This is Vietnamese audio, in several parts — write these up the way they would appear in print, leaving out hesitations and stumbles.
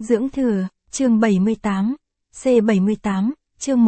Dưỡng thừa, chương 78, C78, chương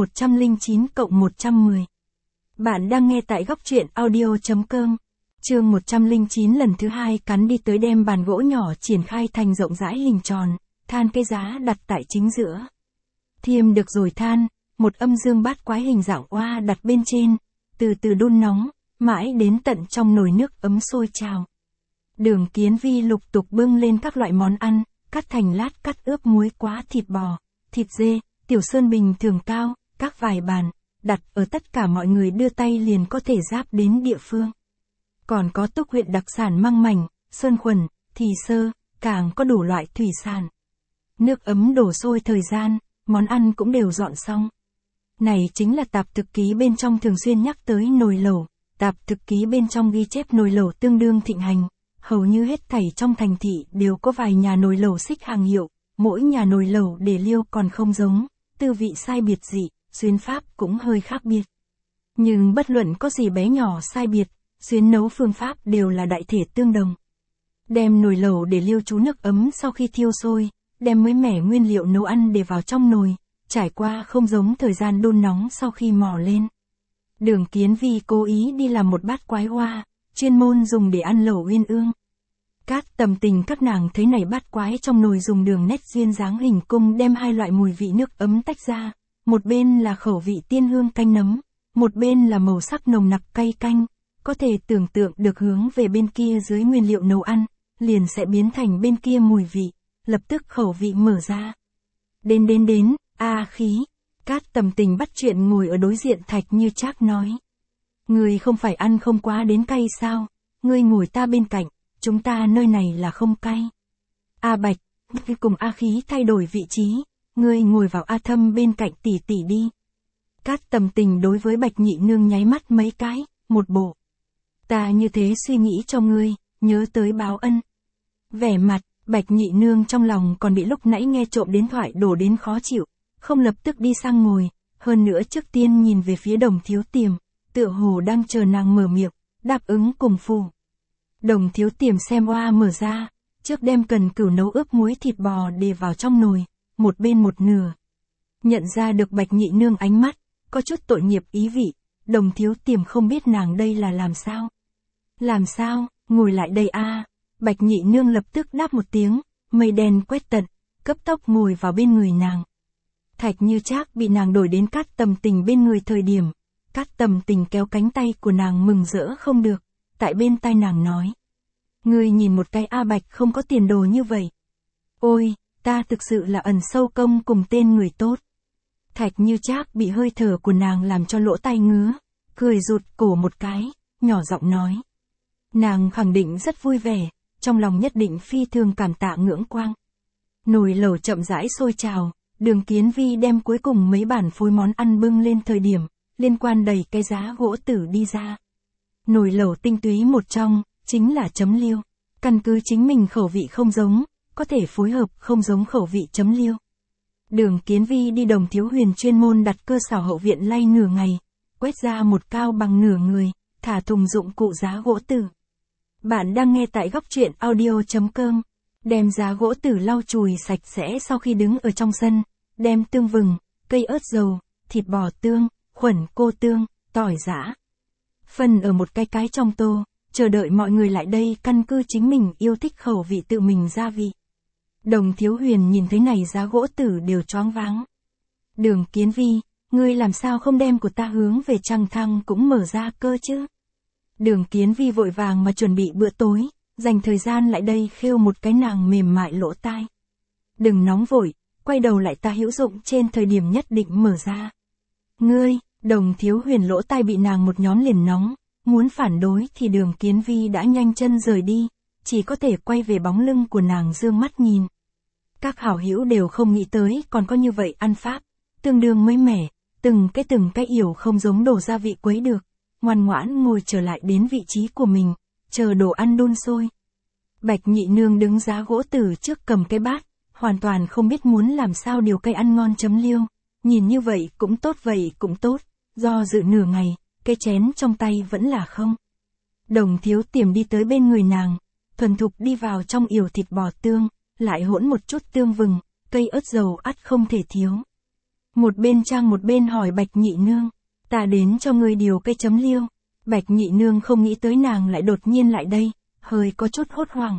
109/110. Bạn đang nghe tại góc truyện audio.com. Chương 109 lần thứ 2 cắn đi tới đem bàn gỗ nhỏ triển khai thành rộng rãi hình tròn, than cây giá đặt tại chính giữa. Thiêm được rồi than, một âm dương bát quái hình dạng oa đặt bên trên, từ từ đun nóng, mãi đến tận trong nồi nước ấm sôi trào. Đường Kiến Vi lục tục bưng lên các loại món ăn, cắt thành lát, cắt ướp muối quá, thịt bò, thịt dê, tiểu sơn bình thường cao, các vài bàn, đặt ở tất cả mọi người đưa tay liền có thể giáp đến địa phương. Còn có Túc huyện đặc sản măng mảnh, sơn khuẩn, thì sơ, càng có đủ loại thủy sản. Nước ấm đổ sôi thời gian, món ăn cũng đều dọn xong. Này chính là tạp thực ký bên trong thường xuyên nhắc tới nồi lẩu, tạp thực ký bên trong ghi chép nồi lẩu tương đương thịnh hành. Hầu như hết thảy trong thành thị đều có vài nhà nồi lẩu xích hàng hiệu, mỗi nhà nồi lẩu để liêu còn không giống, tư vị sai biệt dị, xuyến pháp cũng hơi khác biệt. Nhưng bất luận có gì bé nhỏ sai biệt, xuyến nấu phương pháp đều là đại thể tương đồng. Đem nồi lẩu để liêu trú nước ấm sau khi thiêu sôi, đem mới mẻ nguyên liệu nấu ăn để vào trong nồi, trải qua không giống thời gian đun nóng sau khi mò lên. Đường Kiến Vi cố ý đi làm một bát quái hoa, chuyên môn dùng để ăn lẩu uyên ương. Cát Tầm Tình các nàng thấy này bát quái trong nồi dùng đường nét duyên dáng hình cung đem hai loại mùi vị nước ấm tách ra, một bên là khẩu vị tiên hương canh nấm, một bên là màu sắc nồng nặc cay canh, có thể tưởng tượng được hướng về bên kia dưới nguyên liệu nấu ăn, liền sẽ biến thành bên kia mùi vị, lập tức khẩu vị mở ra. Đến, khí, Cát Tầm Tình bắt chuyện ngồi ở đối diện Thạch Như Trác nói. Ngươi không phải ăn không quá đến cay sao, ngươi ngồi ta bên cạnh, chúng ta nơi này là không cay. A Bạch, cùng A Khí thay đổi vị trí, ngươi ngồi vào A Thâm bên cạnh tỷ tỷ đi. Cát Tầm Tình đối với Bạch Nhị Nương nháy mắt mấy cái, một bộ. Ta như thế suy nghĩ cho ngươi, nhớ tới báo ân. Vẻ mặt, Bạch Nhị Nương trong lòng còn bị lúc nãy nghe trộm điện thoại đổ đến khó chịu, không lập tức đi sang ngồi, hơn nữa trước tiên nhìn về phía Đồng Thiếu Tiềm, tựa hồ đang chờ nàng mở miệng, đáp ứng cùng phù. Đồng Thiếu Tiềm xem oa mở ra, trước đem cần cửu nấu ướp muối thịt bò để vào trong nồi, một bên một nửa. Nhận ra được Bạch Nhị Nương ánh mắt, có chút tội nghiệp ý vị, Đồng Thiếu Tiềm không biết nàng đây là làm sao. Làm sao, ngồi lại đây a. Bạch Nhị Nương lập tức đáp một tiếng, mây đen quét tận, cấp tốc ngồi vào bên người nàng. Thạch Như Trác bị nàng đổi đến Cát Tầm Tình bên người thời điểm, Cát Tầm Tình kéo cánh tay của nàng mừng rỡ không được, tại bên tai nàng nói. Ngươi nhìn một cái A Bạch không có tiền đồ như vậy. Ôi, ta thực sự là ẩn sâu công cùng tên người tốt. Thạch Như Trác bị hơi thở của nàng làm cho lỗ tai ngứa, cười rụt cổ một cái, nhỏ giọng nói. Nàng khẳng định rất vui vẻ, trong lòng nhất định phi thường cảm tạ ngưỡng quang. Nồi lẩu chậm rãi sôi trào, Đường Kiến Vi đem cuối cùng mấy bản phối món ăn bưng lên thời điểm, liên quan đầy cái giá gỗ tử đi ra. Nồi lẩu tinh túy một trong, chính là chấm liêu. Căn cứ chính mình khẩu vị không giống, có thể phối hợp không giống khẩu vị chấm liêu. Đường Kiến Vi đi Đồng Thiếu Huyền chuyên môn đặt cơ xảo hậu viện lay nửa ngày, quét ra một cao bằng nửa người, thả thùng dụng cụ giá gỗ tử. Bạn đang nghe tại góc truyện audio.com. Đem giá gỗ tử lau chùi sạch sẽ sau khi đứng ở trong sân, đem tương vừng, cây ớt dầu, thịt bò tương, khuẩn cô tương, tỏi giã. Phân ở một cái trong tô, chờ đợi mọi người lại đây căn cứ chính mình yêu thích khẩu vị tự mình gia vị. Đồng Thiếu Huyền nhìn thấy này giá gỗ tử đều choáng váng. Đường Kiến Vi, ngươi làm sao không đem của ta hướng về Trăng Thăng cũng mở ra cơ chứ? Đường Kiến Vi vội vàng mà chuẩn bị bữa tối, dành thời gian lại đây khêu một cái nàng mềm mại lỗ tai. Đừng nóng vội, quay đầu lại ta hữu dụng trên thời điểm nhất định mở ra. Ngươi, Đồng Thiếu Huyền lỗ tai bị nàng một nhón liền nóng, muốn phản đối thì Đường Kiến Vi đã nhanh chân rời đi, chỉ có thể quay về bóng lưng của nàng dương mắt nhìn. Các hảo hữu đều không nghĩ tới còn có như vậy ăn pháp, tương đương mới mẻ, từng cái yểu không giống đổ gia vị quấy được, ngoan ngoãn ngồi trở lại đến vị trí của mình, chờ đồ ăn đun sôi. Bạch Nhị Nương đứng giá gỗ tử trước cầm cái bát, hoàn toàn không biết muốn làm sao điều cây ăn ngon chấm liêu, nhìn như vậy cũng tốt, do dự nửa ngày, cái chén trong tay vẫn là không. Đồng Thiếu Tiềm đi tới bên người nàng, thuần thục đi vào trong yểu thịt bò tương, lại hỗn một chút tương vừng, cây ớt dầu ắt không thể thiếu. Một bên trang một bên hỏi Bạch Nhị Nương, ta đến cho ngươi điều cây chấm liêu. Bạch Nhị Nương không nghĩ tới nàng lại đột nhiên lại đây, hơi có chút hốt hoảng.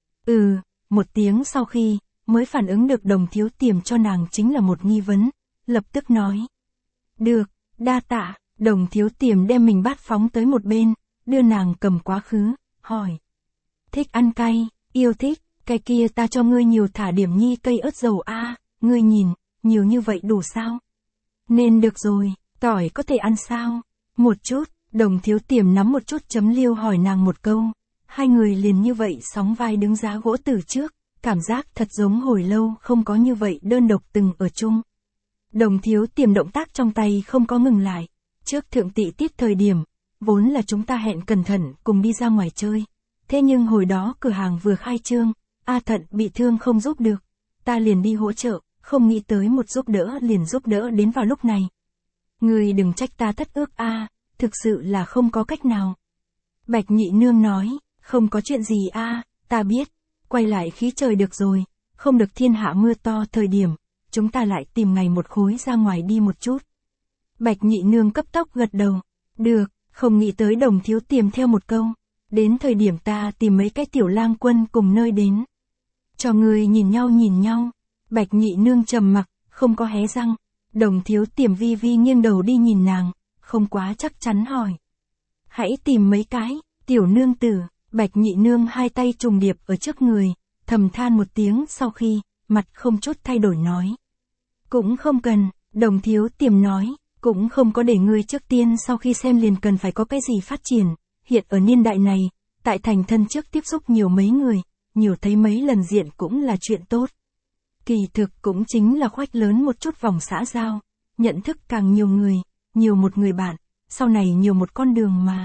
Một tiếng sau khi, mới phản ứng được Đồng Thiếu Tiềm cho nàng chính là một nghi vấn, lập tức nói. Được, đa tạ, Đồng Thiếu Tiềm đem mình bát phóng tới một bên, đưa nàng cầm quá khứ, hỏi. Thích ăn cay, yêu thích, cái kia ta cho ngươi nhiều thả điểm nhi cây ớt dầu a, ngươi nhìn, nhiều như vậy đủ sao? Nên được rồi, tỏi có thể ăn sao? Một chút, Đồng Thiếu Tiềm nắm một chút chấm liêu hỏi nàng một câu, hai người liền như vậy sóng vai đứng giá gỗ từ trước, cảm giác thật giống hồi lâu không có như vậy đơn độc từng ở chung. Đồng Thiếu Tiềm động tác trong tay không có ngừng lại, trước thượng tị tiết thời điểm, vốn là chúng ta hẹn cẩn thận cùng đi ra ngoài chơi, thế nhưng hồi đó cửa hàng vừa khai trương, A Thận bị thương không giúp được, ta liền đi hỗ trợ, không nghĩ tới một giúp đỡ liền giúp đỡ đến vào lúc này. Ngươi đừng trách ta thất ước a, thực sự là không có cách nào. Bạch Nhị Nương nói, không có chuyện gì a, ta biết, quay lại khí trời được rồi, không được thiên hạ mưa to thời điểm, chúng ta lại tìm ngày một khối ra ngoài đi một chút. Bạch Nhị Nương cấp tốc gật đầu, được, không nghĩ tới Đồng Thiếu Tiềm theo một câu, đến thời điểm ta tìm mấy cái tiểu lang quân cùng nơi đến. Cho người nhìn nhau, Bạch Nhị Nương trầm mặc, không có hé răng, Đồng Thiếu Tiềm vi vi nghiêng đầu đi nhìn nàng, không quá chắc chắn hỏi. Hãy tìm mấy cái, tiểu nương tử, Bạch Nhị Nương hai tay trùng điệp ở trước người, thầm than một tiếng sau khi, mặt không chút thay đổi nói. Cũng không cần, Đồng Thiếu Tiềm nói, cũng không có để ngươi trước tiên sau khi xem liền cần phải có cái gì phát triển, hiện ở niên đại này, tại thành thân trước tiếp xúc nhiều mấy người, nhiều thấy mấy lần diện cũng là chuyện tốt. Kỳ thực cũng chính là khoách lớn một chút vòng xã giao, nhận thức càng nhiều người, nhiều một người bạn, sau này nhiều một con đường mà.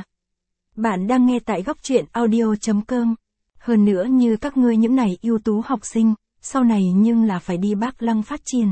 Bạn đang nghe tại góc truyện audio.com. Hơn nữa như các ngươi những này ưu tú học sinh, sau này nhưng là phải đi Bác Lăng phát triển.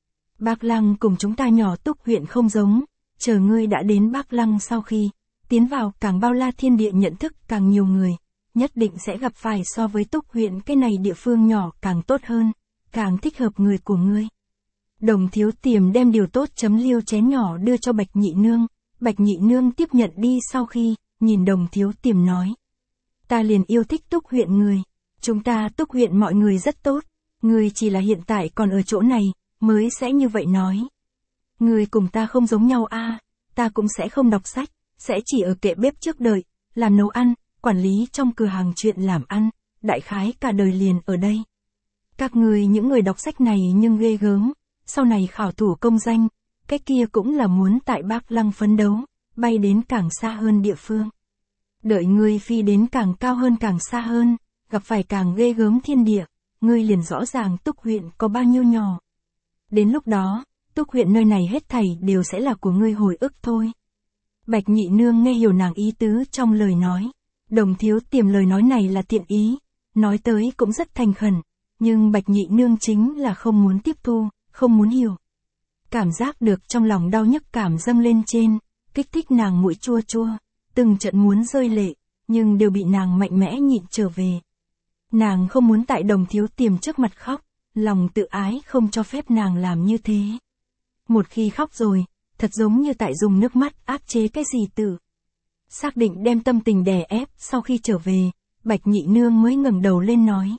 Bác Lăng cùng chúng ta nhỏ Túc huyện không giống, chờ ngươi đã đến Bác Lăng sau khi, tiến vào càng bao la thiên địa nhận thức càng nhiều người, nhất định sẽ gặp phải so với Túc huyện cái này địa phương nhỏ càng tốt hơn, càng thích hợp người của ngươi. Đồng Thiếu Tiềm đem điều tốt chấm liêu chén nhỏ đưa cho Bạch Nhị Nương, Bạch Nhị Nương tiếp nhận đi sau khi, nhìn Đồng Thiếu Tiềm nói. Ta liền yêu thích Túc huyện người, chúng ta Túc huyện mọi người rất tốt, người chỉ là hiện tại còn ở chỗ này, mới sẽ như vậy nói. Người cùng ta không giống nhau a, ta cũng sẽ không đọc sách, sẽ chỉ ở kệ bếp trước đợi, làm nấu ăn, quản lý trong cửa hàng chuyện làm ăn, đại khái cả đời liền ở đây. Các người những người đọc sách này nhưng ghê gớm, sau này khảo thủ công danh, cái kia cũng là muốn tại Bác Lăng phấn đấu, bay đến càng xa hơn địa phương. Đợi ngươi phi đến càng cao hơn càng xa hơn, gặp phải càng ghê gớm thiên địa, ngươi liền rõ ràng Túc huyện có bao nhiêu nhỏ. Đến lúc đó, Túc huyện nơi này hết thảy đều sẽ là của ngươi hồi ức thôi. Bạch Nhị Nương nghe hiểu nàng ý tứ trong lời nói. Đồng Thiếu Tiềm lời nói này là tiện ý, nói tới cũng rất thành khẩn, nhưng Bạch Nhị Nương chính là không muốn tiếp thu, không muốn hiểu. Cảm giác được trong lòng đau nhức cảm dâng lên trên, kích thích nàng mũi chua chua, từng trận muốn rơi lệ, nhưng đều bị nàng mạnh mẽ nhịn trở về. Nàng không muốn tại Đồng Thiếu Tiềm trước mặt khóc, lòng tự ái không cho phép nàng làm như thế. Một khi khóc rồi, thật giống như tại dùng nước mắt áp chế cái gì tự. Xác định đem tâm tình đè ép, sau khi trở về, Bạch Nhị Nương mới ngẩng đầu lên nói.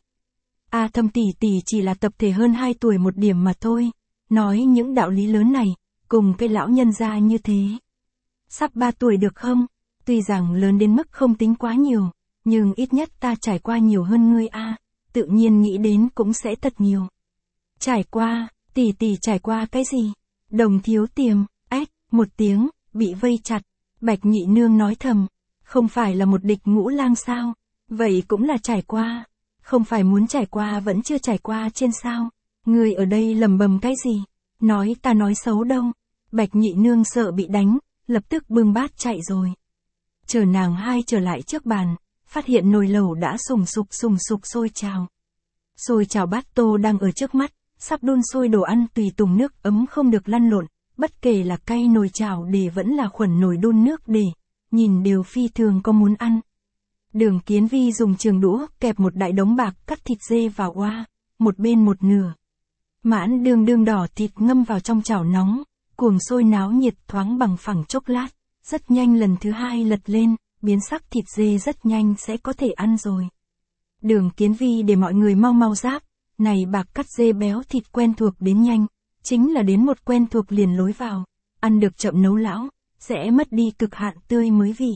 A Thâm tỷ tỷ chỉ là tập thể hơn 2 tuổi một điểm mà thôi, nói những đạo lý lớn này, cùng cái lão nhân gia như thế. Sắp 3 tuổi được không? Tuy rằng lớn đến mức không tính quá nhiều, nhưng ít nhất ta trải qua nhiều hơn ngươi a, tự nhiên nghĩ đến cũng sẽ thật nhiều. Trải qua, tỷ tỷ trải qua cái gì? Đồng Thiếu Tiềm, một tiếng, bị vây chặt, Bạch Nhị Nương nói thầm, không phải là một địch ngũ lang sao, vậy cũng là trải qua, không phải muốn trải qua vẫn chưa trải qua trên sao, người ở đây lầm bầm cái gì, nói ta nói xấu đâu, Bạch Nhị Nương sợ bị đánh, lập tức bưng bát chạy rồi. Chờ nàng hai trở lại trước bàn, phát hiện nồi lẩu đã sùng sục sôi trào. Sôi trào bát tô đang ở trước mắt, sắp đun sôi đồ ăn tùy tùng nước ấm không được lăn lộn. Bất kể là cay nồi chảo để vẫn là khuẩn nồi đun nước để, nhìn đều phi thường có muốn ăn. Đường Kiến Vi dùng trường đũa kẹp một đại đống bạc cắt thịt dê vào oa, một bên một nửa. Mãn đương đương đỏ thịt ngâm vào trong chảo nóng, cuồng sôi náo nhiệt thoáng bằng phẳng chốc lát, rất nhanh lần thứ hai lật lên, biến sắc thịt dê rất nhanh sẽ có thể ăn rồi. Đường Kiến Vi để mọi người mau mau ráp, này bạc cắt dê béo thịt quen thuộc đến nhanh, chính là đến một quen thuộc liền lối vào, ăn được chậm nấu lão, sẽ mất đi cực hạn tươi mới vị.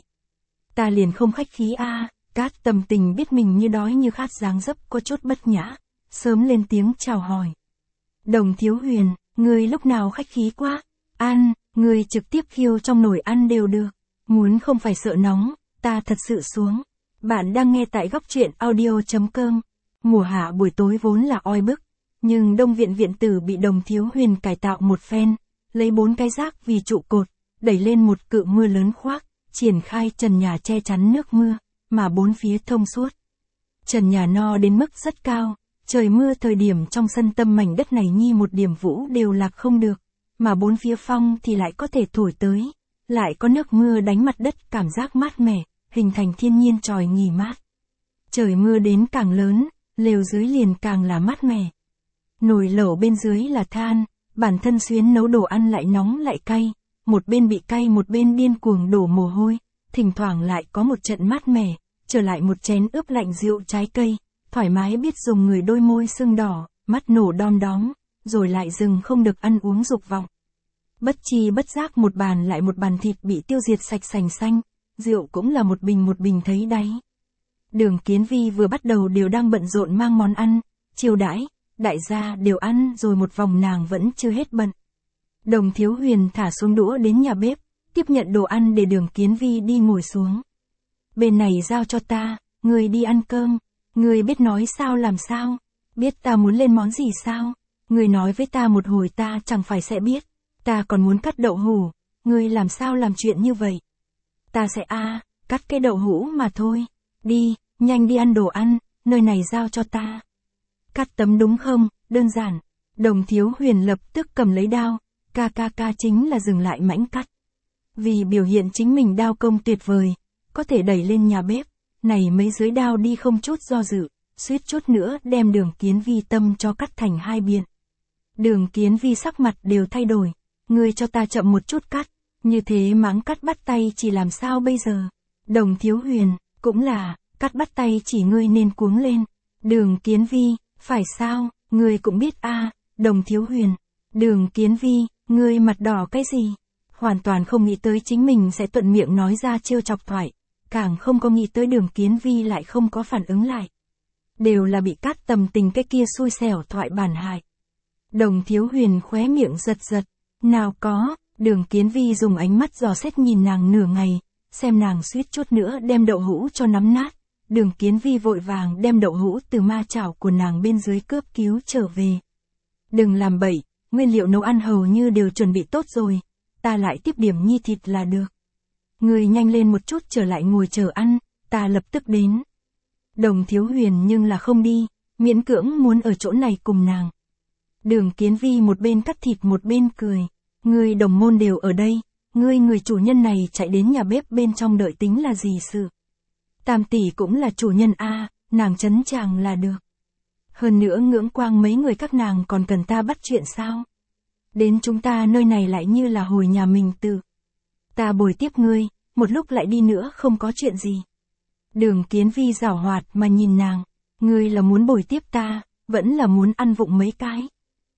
Ta liền không khách khí Cát Tầm Tình biết mình như đói như khát dáng dấp có chút bất nhã, sớm lên tiếng chào hỏi. Đồng Thiếu Huyền, ngươi lúc nào khách khí quá, ăn, ngươi trực tiếp khiêu trong nồi ăn đều được, muốn không phải sợ nóng, ta thật sự xuống. Bạn đang nghe tại góc truyện audio.com. Mùa hạ buổi tối vốn là oi bức, nhưng Đông Viện viện tử bị Đồng Thiếu Huyền cải tạo một phen, lấy 4 cái rác vì trụ cột, đẩy lên một cự mưa lớn khoác, triển khai trần nhà che chắn nước mưa, mà bốn phía thông suốt. Trần nhà no đến mức rất cao, trời mưa thời điểm trong sân tâm mảnh đất này nhi một điểm vũ đều lạc không được, mà bốn phía phong thì lại có thể thổi tới, lại có nước mưa đánh mặt đất cảm giác mát mẻ, hình thành thiên nhiên tròi nghỉ mát. Trời mưa đến càng lớn, lều dưới liền càng là mát mẻ. Nồi lẩu bên dưới là than, bản thân xuyến nấu đồ ăn lại nóng lại cay, một bên bị cay một bên điên cuồng đổ mồ hôi, thỉnh thoảng lại có một trận mát mẻ, trở lại một chén ướp lạnh rượu trái cây, thoải mái biết dùng người đôi môi sưng đỏ, mắt nổ đom đóm, rồi lại dừng không được ăn uống dục vọng. Bất chi bất giác một bàn lại một bàn thịt bị tiêu diệt sạch sành xanh, rượu cũng là một bình thấy đáy. Đường Kiến Vi vừa bắt đầu đều đang bận rộn mang món ăn, chiêu đãi, đại gia đều ăn rồi một vòng nàng vẫn chưa hết bận. Đồng Thiếu Huyền thả xuống đũa đến nhà bếp, tiếp nhận đồ ăn để Đường Kiến Vi đi ngồi xuống. Bên này giao cho ta, người đi ăn cơm, người biết nói sao làm sao, biết ta muốn lên món gì sao, người nói với ta một hồi ta chẳng phải sẽ biết, ta còn muốn cắt đậu hũ, người làm sao làm chuyện như vậy. Ta sẽ cắt cái đậu hũ mà thôi, đi, nhanh đi ăn đồ ăn, nơi này giao cho ta. Cắt tấm đúng không, đơn giản. Đồng Thiếu Huyền lập tức cầm lấy đao, ca chính là dừng lại mãnh cắt. Vì biểu hiện chính mình đao công tuyệt vời, có thể đẩy lên nhà bếp, này mấy dưới đao đi không chút do dự, suýt chút nữa đem Đường Kiến Vi tâm cho cắt thành hai biện. Đường Kiến Vi sắc mặt đều thay đổi, ngươi cho ta chậm một chút cắt, như thế mắng cắt bắt tay chỉ làm sao bây giờ. Đồng Thiếu Huyền, cũng là, cắt bắt tay chỉ ngươi nên cuống lên. Đường Kiến Vi, phải sao, ngươi cũng biết Đồng Thiếu Huyền. Đường Kiến Vi, ngươi mặt đỏ cái gì? Hoàn toàn không nghĩ tới chính mình sẽ thuận miệng nói ra trêu chọc thoại, càng không có nghĩ tới Đường Kiến Vi lại không có phản ứng lại. Đều là bị Cát Tầm Tình cái kia xui xẻo thoại bản hại. Đồng Thiếu Huyền khóe miệng giật, nào có, Đường Kiến Vi dùng ánh mắt dò xét nhìn nàng nửa ngày, xem nàng suýt chút nữa đem đậu hũ cho nắm nát. Đường Kiến Vi vội vàng đem đậu hũ từ ma chảo của nàng bên dưới cướp cứu trở về. Đừng làm bậy, nguyên liệu nấu ăn hầu như đều chuẩn bị tốt rồi, ta lại tiếp điểm nhi thịt là được. Người nhanh lên một chút trở lại ngồi chờ ăn, ta lập tức đến. Đồng Thiếu Huyền nhưng là không đi, miễn cưỡng muốn ở chỗ này cùng nàng. Đường Kiến Vi một bên cắt thịt một bên cười, người đồng môn đều ở đây, người chủ nhân này chạy đến nhà bếp bên trong đợi tính là gì sự. Tam tỷ cũng là chủ nhân nàng chấn chàng là được. Hơn nữa ngưỡng quang mấy người các nàng còn cần ta bắt chuyện sao? Đến chúng ta nơi này lại như là hồi nhà mình tự. Ta bồi tiếp ngươi, một lúc lại đi nữa không có chuyện gì. Đường Kiến Vi giảo hoạt mà nhìn nàng, ngươi là muốn bồi tiếp ta, vẫn là muốn ăn vụng mấy cái.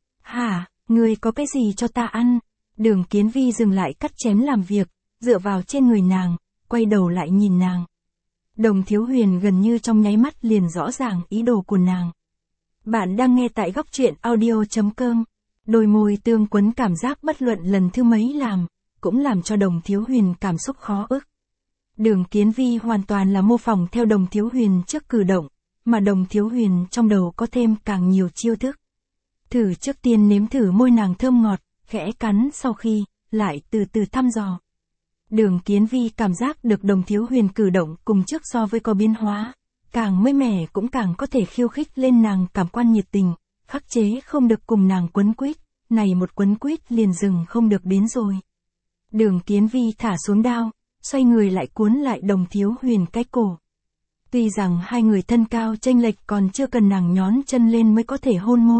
Hả, ngươi có cái gì cho ta ăn? Đường Kiến Vi dừng lại cắt chém làm việc, dựa vào trên người nàng, quay đầu lại nhìn nàng. Đồng Thiếu Huyền gần như trong nháy mắt liền rõ ràng ý đồ của nàng. Bạn đang nghe tại góc truyện audio.com. Đôi môi tương quấn cảm giác bất luận lần thứ mấy làm, cũng làm cho Đồng Thiếu Huyền cảm xúc khó ức. Đường Kiến Vi hoàn toàn là mô phỏng theo Đồng Thiếu Huyền trước cử động, mà Đồng Thiếu Huyền trong đầu có thêm càng nhiều chiêu thức. Thử trước tiên nếm thử môi nàng thơm ngọt, khẽ cắn sau khi, lại từ từ thăm dò. Đường Kiến Vi cảm giác được Đồng Thiếu Huyền cử động cùng trước so với có biến hóa, càng mới mẻ cũng càng có thể khiêu khích lên nàng cảm quan nhiệt tình, khắc chế không được cùng nàng quấn quýt, này một quấn quýt liền dừng không được đến rồi. Đường Kiến Vi thả xuống đao, xoay người lại cuốn lại Đồng Thiếu Huyền cái cổ. Tuy rằng hai người thân cao chênh lệch còn chưa cần nàng nhón chân lên mới có thể hôn môi,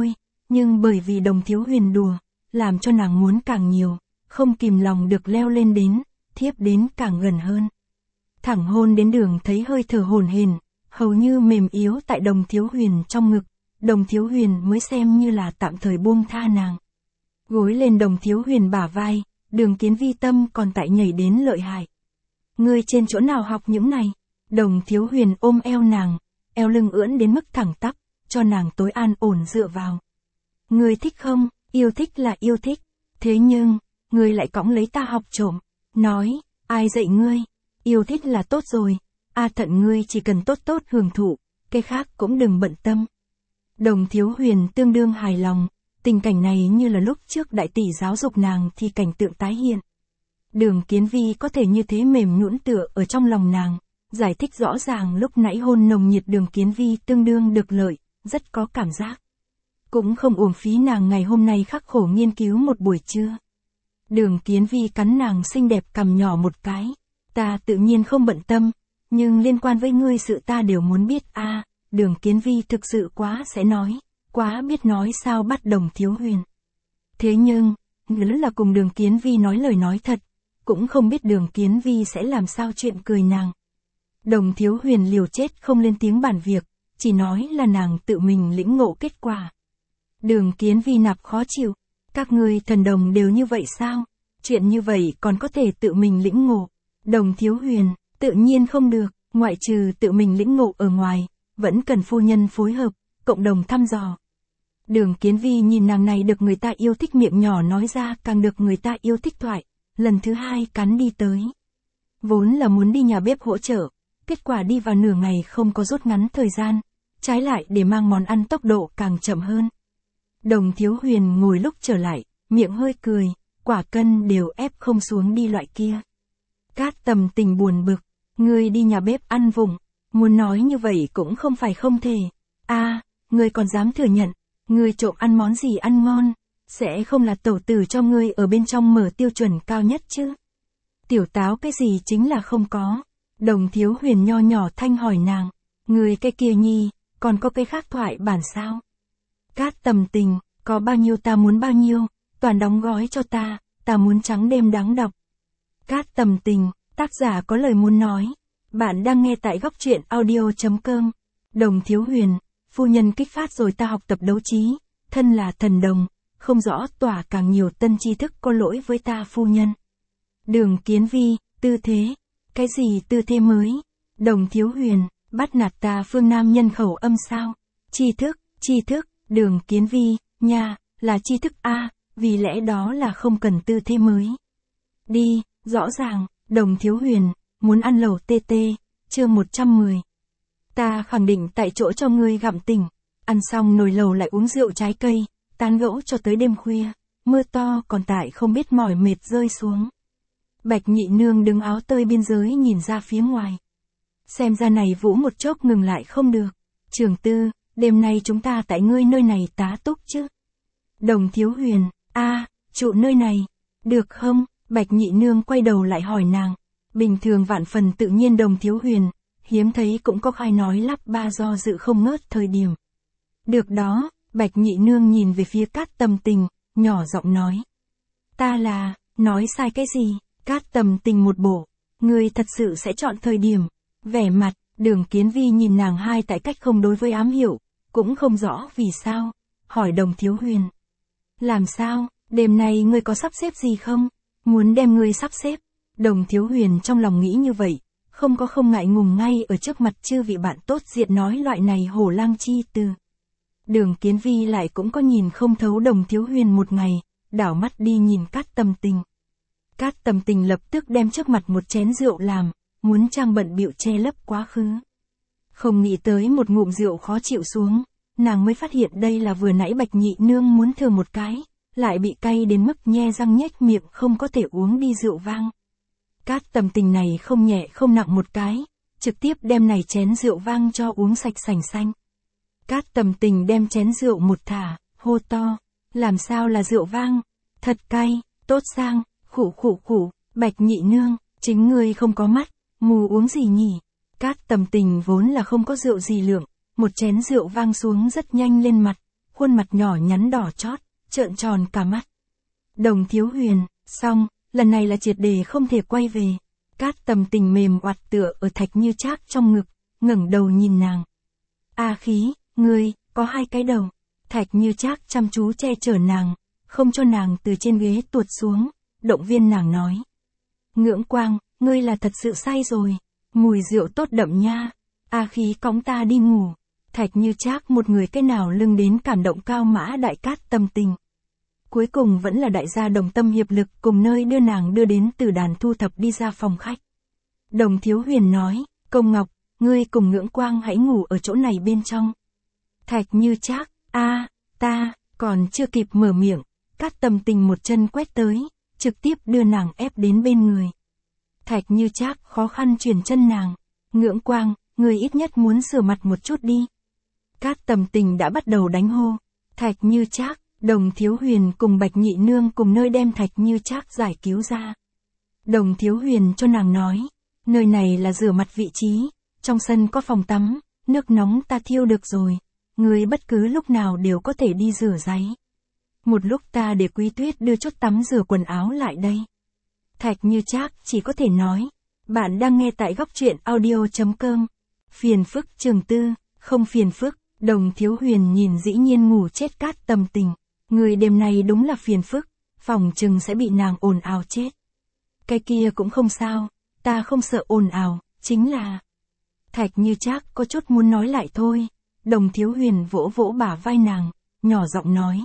Nhưng bởi vì Đồng Thiếu Huyền đùa, làm cho nàng muốn càng nhiều, không kìm lòng được leo lên đến, thiếp đến càng gần hơn. Thẳng hôn đến đường thấy hơi thở hổn hển, hầu như mềm yếu tại Đồng Thiếu Huyền trong ngực, Đồng Thiếu Huyền mới xem như là tạm thời buông tha nàng. Gối lên Đồng Thiếu Huyền bả vai, Đường Kiến Vi tâm còn tại nhảy đến lợi hại. Ngươi trên chỗ nào học những này? Đồng Thiếu Huyền ôm eo nàng, eo lưng ưỡn đến mức thẳng tắp, cho nàng tối an ổn dựa vào. Ngươi thích không? Yêu thích là yêu thích. Thế nhưng, ngươi lại cõng lấy ta học trộm. Nói, ai dạy ngươi? Yêu thích là tốt rồi. Thận ngươi chỉ cần tốt tốt hưởng thụ, cái khác cũng đừng bận tâm. Đồng Thiếu Huyền tương đương hài lòng, tình cảnh này như là lúc trước đại tỷ giáo dục nàng thì cảnh tượng tái hiện. Đường Kiến Vi có thể như thế mềm nhũn tựa ở trong lòng nàng, giải thích rõ ràng lúc nãy hôn nồng nhiệt Đường Kiến Vi tương đương được lợi, rất có cảm giác. Cũng không uổng phí nàng ngày hôm nay khắc khổ nghiên cứu một buổi trưa. Đường Kiến Vi cắn nàng xinh đẹp cằm nhỏ một cái. Ta tự nhiên không bận tâm, nhưng liên quan với ngươi sự ta đều muốn biết. Đường Kiến Vi thực sự quá sẽ nói, quá biết nói sao bắt Đồng Thiếu Huyền. Thế nhưng, ngỡ là cùng Đường Kiến Vi nói lời nói thật, cũng không biết Đường Kiến Vi sẽ làm sao chuyện cười nàng. Đồng Thiếu Huyền liều chết không lên tiếng bàn việc, chỉ nói là nàng tự mình lĩnh ngộ kết quả. Đường Kiến Vi nạp khó chịu, các ngươi thần đồng đều như vậy sao? Chuyện như vậy còn có thể tự mình lĩnh ngộ. Đồng Thiếu Huyền, tự nhiên không được, ngoại trừ tự mình lĩnh ngộ ở ngoài, vẫn cần phu nhân phối hợp, cộng đồng thăm dò. Đường Kiến Vi nhìn nàng này được người ta yêu thích miệng nhỏ nói ra càng được người ta yêu thích thoại, lần thứ hai cắn đi tới. Vốn là muốn đi nhà bếp hỗ trợ, kết quả đi vào nửa ngày không có rút ngắn thời gian, trái lại để mang món ăn tốc độ càng chậm hơn. Đồng Thiếu Huyền ngồi lúc trở lại, miệng hơi cười, quả cân đều ép không xuống đi loại kia. Cát Tầm Tình buồn bực, ngươi đi nhà bếp ăn vụng, muốn nói như vậy cũng không phải không thể. Ngươi còn dám thừa nhận, ngươi trộm ăn món gì ăn ngon, sẽ không là tẩu tử cho ngươi ở bên trong mở tiêu chuẩn cao nhất chứ. Tiểu táo cái gì chính là không có. Đồng Thiếu Huyền nho nhỏ thanh hỏi nàng, ngươi cái kia nhi, còn có cái khác thoại bản sao? Cát Tầm Tình, có bao nhiêu ta muốn bao nhiêu, toàn đóng gói cho ta muốn trắng đêm đáng đọc. Cát Tầm Tình, tác giả có lời muốn nói. Bạn đang nghe tại góc truyện audio.com. Đồng Thiếu Huyền, phu nhân kích phát rồi ta học tập đấu trí, thân là thần đồng, không rõ tỏa càng nhiều tân tri thức có lỗi với ta phu nhân. Đường Kiến Vi, tư thế, cái gì tư thế mới? Đồng Thiếu Huyền, bắt nạt ta phương nam nhân khẩu âm sao? Tri thức, Đường Kiến Vi, nha, là tri thức vì lẽ đó là không cần tư thế mới. Đi, rõ ràng, Đồng Thiếu Huyền, muốn ăn lẩu tê tê, chương 110. Ta khẳng định tại chỗ cho ngươi gặm tỉnh, ăn xong nồi lẩu lại uống rượu trái cây, tán gẫu cho tới đêm khuya, mưa to còn tại không biết mỏi mệt rơi xuống. Bạch Nhị Nương đứng áo tơi biên giới nhìn ra phía ngoài. Xem ra này Vũ một chốc ngừng lại không được. Trường Tư, đêm nay chúng ta tại ngươi nơi này tá túc chứ? Đồng Thiếu Huyền, trụ nơi này, được không? Bạch Nhị Nương quay đầu lại hỏi nàng. Bình thường vạn phần tự nhiên Đồng Thiếu Huyền, hiếm thấy cũng có ai nói lắp ba do dự không ngớt thời điểm. Được đó, Bạch Nhị Nương nhìn về phía Cát Tầm Tình, nhỏ giọng nói. Ta là, nói sai cái gì? Cát Tầm Tình một bộ, ngươi thật sự sẽ chọn thời điểm. Vẻ mặt, Đường Kiến Vi nhìn nàng hai tại cách không đối với ám hiệu, cũng không rõ vì sao, hỏi Đồng Thiếu Huyền. Làm sao, đêm nay ngươi có sắp xếp gì không? Muốn đem ngươi sắp xếp. Đồng Thiếu Huyền trong lòng nghĩ như vậy, không ngại ngùng ngay ở trước mặt chư vị bạn tốt diện nói loại này hổ lang chi từ. Đường Kiến Vi lại cũng có nhìn không thấu Đồng Thiếu Huyền một ngày, đảo mắt đi nhìn Cát Tầm Tình. Cát Tầm Tình lập tức đem trước mặt một chén rượu làm, muốn trang bận bịu che lấp quá khứ. Không nghĩ tới một ngụm rượu khó chịu xuống, nàng mới phát hiện đây là vừa nãy Bạch Nhị Nương muốn thừa một cái, lại bị cay đến mức nhe răng nhếch miệng không có thể uống đi rượu vang. Cát Tầm Tình này không nhẹ không nặng một cái, trực tiếp đem này chén rượu vang cho uống sạch sành xanh. Cát Tầm Tình đem chén rượu một thả, hô to, làm sao là rượu vang, thật cay, tốt sang, khụ, Bạch Nhị Nương, chính ngươi không có mắt, mù uống gì nhỉ? Cát Tầm Tình vốn là không có rượu gì lượng, một chén rượu vang xuống rất nhanh lên mặt, khuôn mặt nhỏ nhắn đỏ chót, trợn tròn cả mắt. Đồng Thiếu Huyền, xong, lần này là triệt để không thể quay về. Cát Tầm Tình mềm oặt tựa ở Thạch Như Trác trong ngực, ngẩng đầu nhìn nàng. A Khí, ngươi, có hai cái đầu. Thạch Như Trác chăm chú che chở nàng, không cho nàng từ trên ghế tuột xuống, động viên nàng nói. Ngưỡng Quang, ngươi là thật sự say rồi, mùi rượu tốt đậm nha. A Khí cõng ta đi ngủ. Thạch Như Trác một người cái nào lưng đến cảm động Cao Mã đại Cát Tầm Tình. Cuối cùng vẫn là đại gia đồng tâm hiệp lực cùng nơi đưa nàng đưa đến từ đàn thu thập đi ra phòng khách. Đồng Thiếu Huyền nói, Công Ngọc, ngươi cùng Ngưỡng Quang hãy ngủ ở chỗ này bên trong. Thạch Như Trác, ta, còn chưa kịp mở miệng, Cát Tầm Tình một chân quét tới, trực tiếp đưa nàng ép đến bên người. Thạch Như Trác khó khăn chuyển chân nàng, Ngưỡng Quang, ngươi ít nhất muốn sửa mặt một chút đi. Cát Tầm Tình đã bắt đầu đánh hô. Thạch Như Trác, Đồng Thiếu Huyền cùng Bạch Nhị Nương cùng nơi đem Thạch Như Trác giải cứu ra. Đồng Thiếu Huyền cho nàng nói, nơi này là rửa mặt vị trí, trong sân có phòng tắm, nước nóng ta thiêu được rồi, ngươi bất cứ lúc nào đều có thể đi rửa ráy. Một lúc ta để Quý Tuyết đưa chút tắm rửa quần áo lại đây. Thạch Như Trác chỉ có thể nói, bạn đang nghe tại góc truyện audio.com. Phiền phức Trường Tư, không phiền phức. Đồng Thiếu Huyền nhìn dĩ nhiên ngủ chết Cát Tầm Tình. Người đêm này đúng là phiền phức, phòng chừng sẽ bị nàng ồn ào chết. Cái kia cũng không sao, ta không sợ ồn ào, chính là... Thạch Như Trác có chút muốn nói lại thôi. Đồng Thiếu Huyền vỗ vỗ bả vai nàng, nhỏ giọng nói.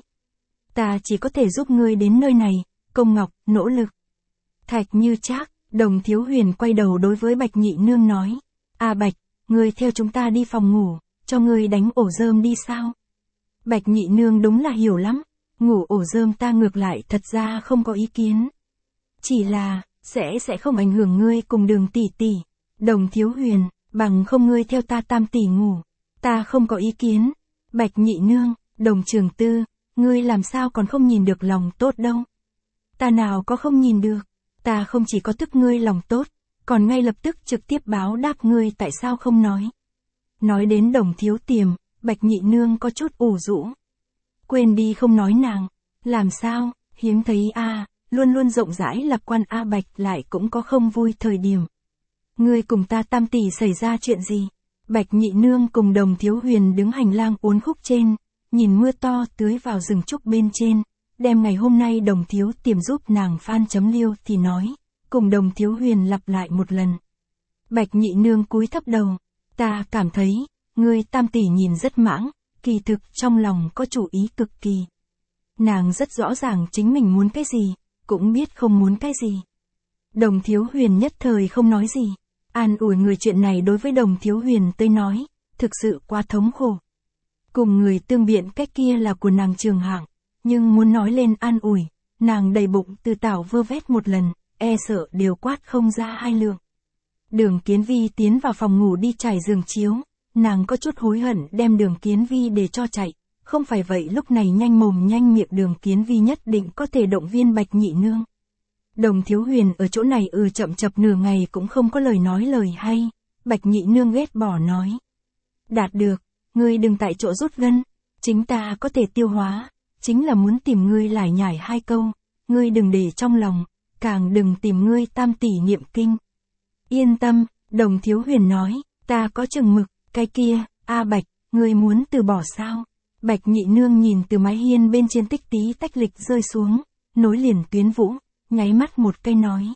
Ta chỉ có thể giúp ngươi đến nơi này, Công Ngọc, nỗ lực. Thạch Như Trác, Đồng Thiếu Huyền quay đầu đối với Bạch Nhị Nương nói. Bạch, ngươi theo chúng ta đi phòng ngủ, cho ngươi đánh ổ rơm đi sao? Bạch Nhị Nương đúng là hiểu lắm, ngủ ổ rơm ta ngược lại thật ra không có ý kiến. Chỉ là, sẽ không ảnh hưởng ngươi cùng Đường tỷ tỷ. Đồng Thiếu Huyền, bằng không ngươi theo ta Tam tỷ ngủ, ta không có ý kiến. Bạch Nhị Nương, Đồng Trường Tư, ngươi làm sao còn không nhìn được lòng tốt đâu. Ta nào có không nhìn được, ta không chỉ có tức ngươi lòng tốt, còn ngay lập tức trực tiếp báo đáp ngươi tại sao không nói. Nói đến Đồng Thiếu Tiềm, Bạch Nhị Nương có chút ủ rũ. Quên đi không nói nàng, làm sao, hiếm thấy luôn luôn rộng rãi lạc quan Bạch lại cũng có không vui thời điểm. Ngươi cùng ta Tam tỷ xảy ra chuyện gì? Bạch Nhị Nương cùng Đồng Thiếu Huyền đứng hành lang uốn khúc trên, nhìn mưa to tưới vào rừng trúc bên trên, đem ngày hôm nay Đồng Thiếu Tiềm giúp nàng Phan Chấm Liêu thì nói, cùng Đồng Thiếu Huyền lặp lại một lần. Bạch Nhị Nương cúi thấp đầu, ta cảm thấy, ngươi Tam tỷ nhìn rất mãng, kỳ thực trong lòng có chủ ý cực kỳ. Nàng rất rõ ràng chính mình muốn cái gì, cũng biết không muốn cái gì. Đồng Thiếu Huyền nhất thời không nói gì, an ủi người chuyện này đối với Đồng Thiếu Huyền tới nói, thực sự quá thống khổ. Cùng người tương biện cách kia là của nàng Trường Hạng, nhưng muốn nói lên an ủi, nàng đầy bụng từ tảo vơ vét một lần, e sợ đều quát không ra hai lượng. Đường Kiến Vi tiến vào phòng ngủ đi trải giường chiếu, nàng có chút hối hận đem Đường Kiến Vi để cho chạy, không phải vậy lúc này nhanh mồm nhanh miệng Đường Kiến Vi nhất định có thể động viên Bạch Nhị Nương. Đồng Thiếu Huyền ở chỗ này chậm chập nửa ngày cũng không có lời nói lời hay, Bạch Nhị Nương ghét bỏ nói. Đạt được, ngươi đừng tại chỗ rút gân, chính ta có thể tiêu hóa, chính là muốn tìm ngươi lải nhải hai câu, ngươi đừng để trong lòng, càng đừng tìm ngươi Tam tỷ niệm kinh. Yên tâm, Đồng Thiếu Huyền nói, ta có chừng mực, cái kia, Bạch, ngươi muốn từ bỏ sao? Bạch Nhị Nương nhìn từ mái hiên bên trên tích tí tách lịch rơi xuống, nối liền tuyến vũ, nháy mắt một cây nói.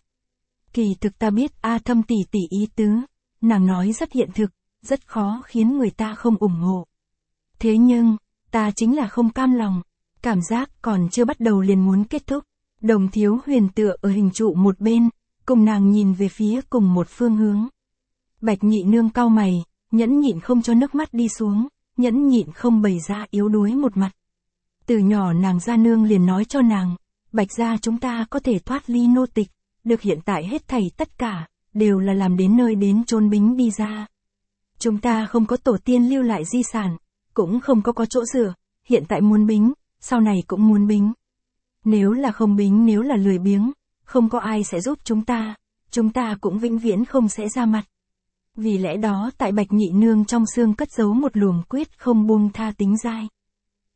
Kỳ thực ta biết Thâm tỷ tỷ ý tứ, nàng nói rất hiện thực, rất khó khiến người ta không ủng hộ. Thế nhưng, ta chính là không cam lòng, cảm giác còn chưa bắt đầu liền muốn kết thúc. Đồng Thiếu Huyền tựa ở hình trụ một bên, cùng nàng nhìn về phía cùng một phương hướng. Bạch Nhị Nương cau mày, nhẫn nhịn không cho nước mắt đi xuống, nhẫn nhịn không bày ra yếu đuối một mặt. Từ nhỏ nàng gia nương liền nói cho nàng, Bạch gia chúng ta có thể thoát ly nô tịch, được hiện tại hết thảy tất cả, đều là làm đến nơi đến chốn bính đi ra. Chúng ta không có tổ tiên lưu lại di sản, cũng không có chỗ dựa, hiện tại muốn bính, sau này cũng muốn bính. Nếu là không bính, nếu là lười biếng, không có ai sẽ giúp chúng ta cũng vĩnh viễn không sẽ ra mặt. Vì lẽ đó tại Bạch Nhị Nương trong xương cất giấu một luồng quyết không buông tha tính dai.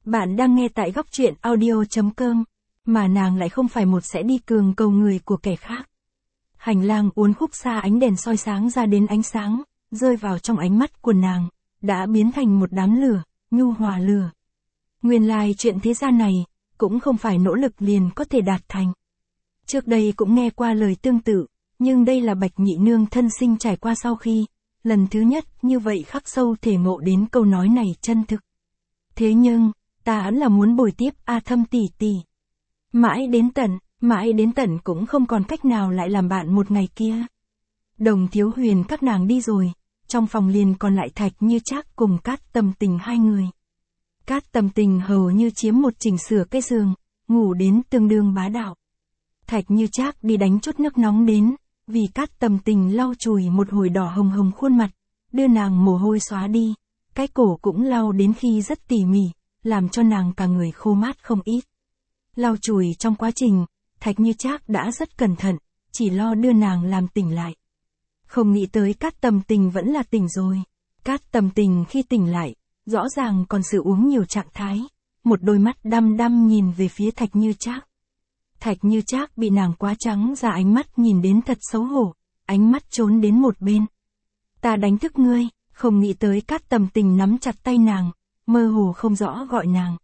Bạn đang nghe tại góc truyện audio.com, mà nàng lại không phải một sẽ đi cường cầu người của kẻ khác. Hành lang uốn khúc xa ánh đèn soi sáng ra đến ánh sáng, rơi vào trong ánh mắt của nàng, đã biến thành một đám lửa, nhu hòa lửa. Nguyên lai chuyện thế gian này, cũng không phải nỗ lực liền có thể đạt thành. Trước đây cũng nghe qua lời tương tự, nhưng đây là Bạch Nhị Nương thân sinh trải qua sau khi, lần thứ nhất như vậy khắc sâu thể ngộ đến câu nói này chân thực. Thế nhưng, ta là muốn bồi tiếp A Thâm tỷ tỷ. Mãi đến tận cũng không còn cách nào lại làm bạn một ngày kia. Đồng Thiếu Huyền các nàng đi rồi, trong phòng liền còn lại Thạch Như Trác cùng Cát Tầm Tình hai người. Cát Tầm Tình hầu như chiếm một chỉnh sửa cái giường, ngủ đến tương đương bá đạo. Thạch Như Trác đi đánh chút nước nóng đến, vì Cát Tầm Tình lau chùi một hồi đỏ hồng hồng khuôn mặt, đưa nàng mồ hôi xóa đi, cái cổ cũng lau đến khi rất tỉ mỉ, làm cho nàng cả người khô mát không ít. Lau chùi trong quá trình, Thạch Như Trác đã rất cẩn thận, chỉ lo đưa nàng làm tỉnh lại. Không nghĩ tới Cát Tầm Tình vẫn là tỉnh rồi. Cát Tầm Tình khi tỉnh lại, rõ ràng còn sự uống nhiều trạng thái, một đôi mắt đăm đăm nhìn về phía Thạch Như Trác. Thạch Như Trác bị nàng quá trắng ra ánh mắt nhìn đến thật xấu hổ, ánh mắt trốn đến một bên. Ta đánh thức ngươi, không nghĩ tới Cát Tầm Tình nắm chặt tay nàng, mơ hồ không rõ gọi nàng.